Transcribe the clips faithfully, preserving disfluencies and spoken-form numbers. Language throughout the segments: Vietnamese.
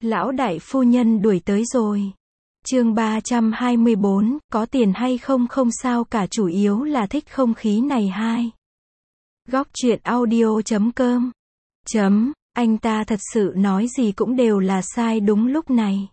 Lão đại phu nhân đuổi tới rồi. Chương ba trăm hai mươi bốn, có tiền hay không không sao cả, chủ yếu là thích không khí này. Hai. Góc truyện audio chấm com. Chấm, anh ta thật sự nói gì cũng đều là sai. Đúng lúc này,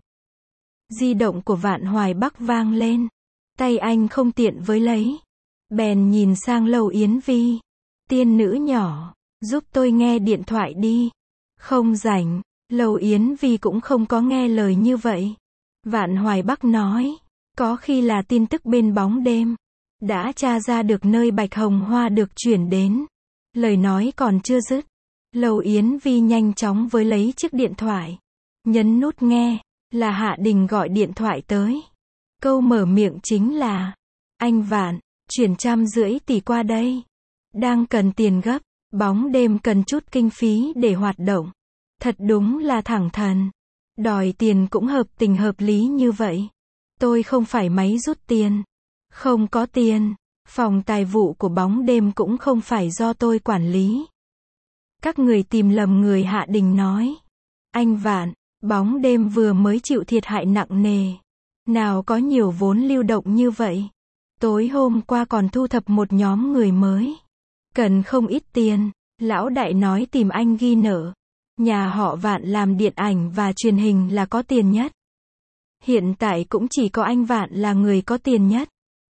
di động của Vạn Hoài Bắc vang lên. Tay anh không tiện với lấy, bèn nhìn sang Lâu Yến Vi. Tiên nữ nhỏ, giúp tôi nghe điện thoại đi. Không rảnh. Lâu Yến Vi cũng không có nghe lời như vậy. Vạn Hoài Bắc nói, có khi là tin tức bên bóng đêm đã tra ra được nơi Bạch Hồng Hoa được chuyển đến. Lời nói còn chưa dứt, Lâu Yến Vi nhanh chóng với lấy chiếc điện thoại, nhấn nút nghe. Là Hạ Đình gọi điện thoại tới. Câu mở miệng chính là, anh Vạn, chuyển trăm rưỡi tỷ qua đây. Đang cần tiền gấp, bóng đêm cần chút kinh phí để hoạt động. Thật đúng là thẳng thắn. Đòi tiền cũng hợp tình hợp lý như vậy. Tôi không phải máy rút tiền. Không có tiền. Phòng tài vụ của bóng đêm cũng không phải do tôi quản lý. Các người tìm lầm người, Hạ Đình nói. Anh Vạn, bóng đêm vừa mới chịu thiệt hại nặng nề. Nào có nhiều vốn lưu động như vậy. Tối hôm qua còn thu thập một nhóm người mới. Cần không ít tiền. Lão đại nói tìm anh ghi nợ. Nhà họ Vạn làm điện ảnh và truyền hình là có tiền nhất. Hiện tại cũng chỉ có anh Vạn là người có tiền nhất.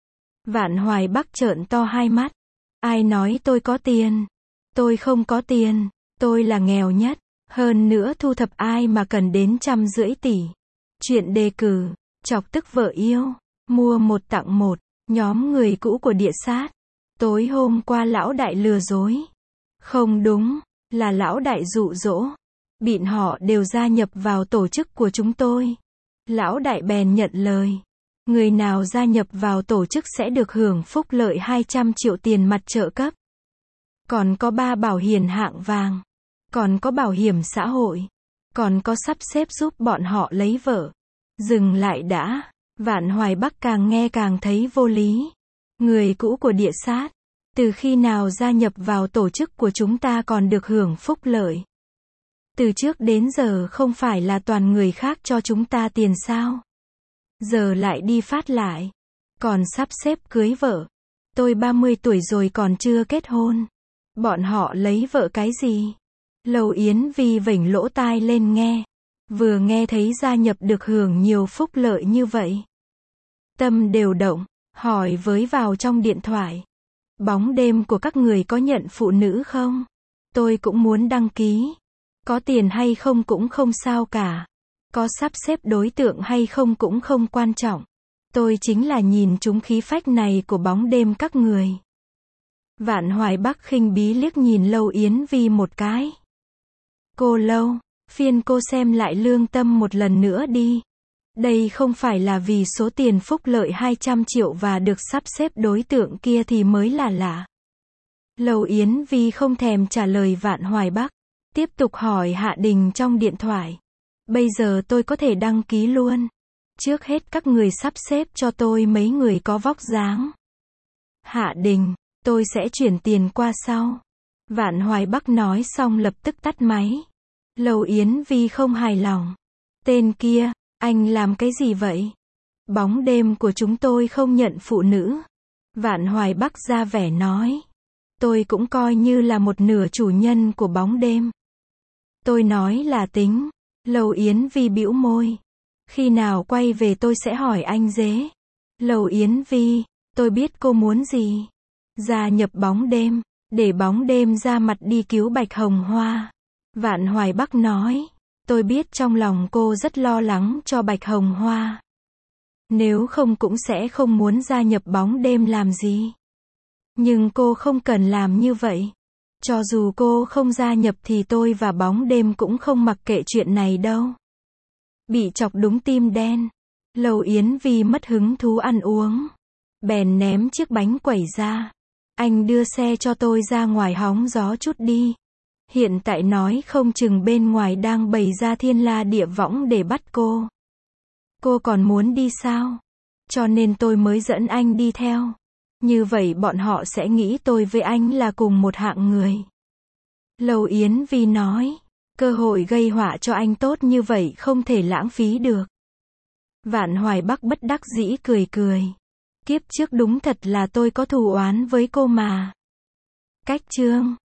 Vạn Hoài Bắc trợn to hai mắt. Ai nói tôi có tiền? Tôi không có tiền. Tôi là nghèo nhất. Hơn nữa thu thập ai mà cần đến trăm rưỡi tỷ. Chuyện đề cử, chọc tức vợ yêu, mua một tặng một, nhóm người cũ của địa sát. Tối hôm qua lão đại lừa dối. Không đúng, là lão đại dụ dỗ. Bịn họ đều gia nhập vào tổ chức của chúng tôi. Lão đại bèn nhận lời. Người nào gia nhập vào tổ chức sẽ được hưởng phúc lợi hai trăm triệu tiền mặt trợ cấp. Còn có ba bảo hiểm hạng vàng. Còn có bảo hiểm xã hội. Còn có sắp xếp giúp bọn họ lấy vợ. Dừng lại đã. Vạn Hoài Bắc càng nghe càng thấy vô lý. Người cũ của địa sát, từ khi nào gia nhập vào tổ chức của chúng ta còn được hưởng phúc lợi? Từ trước đến giờ không phải là toàn người khác cho chúng ta tiền sao? Giờ lại đi phát lại. Còn sắp xếp cưới vợ. Tôi ba mươi tuổi rồi còn chưa kết hôn. Bọn họ lấy vợ cái gì? Lâu Yến Vi vểnh lỗ tai lên nghe. Vừa nghe thấy gia nhập được hưởng nhiều phúc lợi như vậy, tâm đều động, hỏi với vào trong điện thoại. Bóng đêm của các người có nhận phụ nữ không? Tôi cũng muốn đăng ký. Có tiền hay không cũng không sao cả. Có sắp xếp đối tượng hay không cũng không quan trọng. Tôi chính là nhìn trúng khí phách này của bóng đêm các người. Vạn Hoài Bắc khinh bí liếc nhìn Lâu Yến Vi một cái. Cô Lâu, phiên cô xem lại lương tâm một lần nữa đi. Đây không phải là vì số tiền phúc lợi hai trăm triệu và được sắp xếp đối tượng kia thì mới là lạ. Lâu Yến Vi không thèm trả lời Vạn Hoài Bắc. Tiếp tục hỏi Hạ Đình trong điện thoại. Bây giờ tôi có thể đăng ký luôn. Trước hết các người sắp xếp cho tôi mấy người có vóc dáng. Hạ Đình, tôi sẽ chuyển tiền qua sau. Vạn Hoài Bắc nói xong lập tức tắt máy. Lâu Yến Vi không hài lòng. Tên kia, anh làm cái gì vậy? Bóng đêm của chúng tôi không nhận phụ nữ. Vạn Hoài Bắc ra vẻ nói. Tôi cũng coi như là một nửa chủ nhân của bóng đêm. Tôi nói là tính. Lâu Yến Vi bĩu môi. Khi nào quay về tôi sẽ hỏi anh dế. Lâu Yến Vi, tôi biết cô muốn gì. Gia nhập bóng đêm, để bóng đêm ra mặt đi cứu Bạch Hồng Hoa. Vạn Hoài Bắc nói. Tôi biết trong lòng cô rất lo lắng cho Bạch Hồng Hoa. Nếu không cũng sẽ không muốn gia nhập bóng đêm làm gì. Nhưng cô không cần làm như vậy. Cho dù cô không gia nhập thì tôi và bóng đêm cũng không mặc kệ chuyện này đâu. Bị chọc đúng tim đen. Lâu Yến Vi mất hứng thú ăn uống. Bèn ném chiếc bánh quẩy ra. Anh đưa xe cho tôi ra ngoài hóng gió chút đi. Hiện tại nói không chừng bên ngoài đang bày ra thiên la địa võng để bắt cô. Cô còn muốn đi sao? Cho nên tôi mới dẫn anh đi theo. Như vậy bọn họ sẽ nghĩ tôi với anh là cùng một hạng người. Lâu Yến Vi nói. Cơ hội gây họa cho anh tốt như vậy không thể lãng phí được. Vạn Hoài Bắc bất đắc dĩ cười cười. Kiếp trước đúng thật là tôi có thù oán với cô mà. Cách chương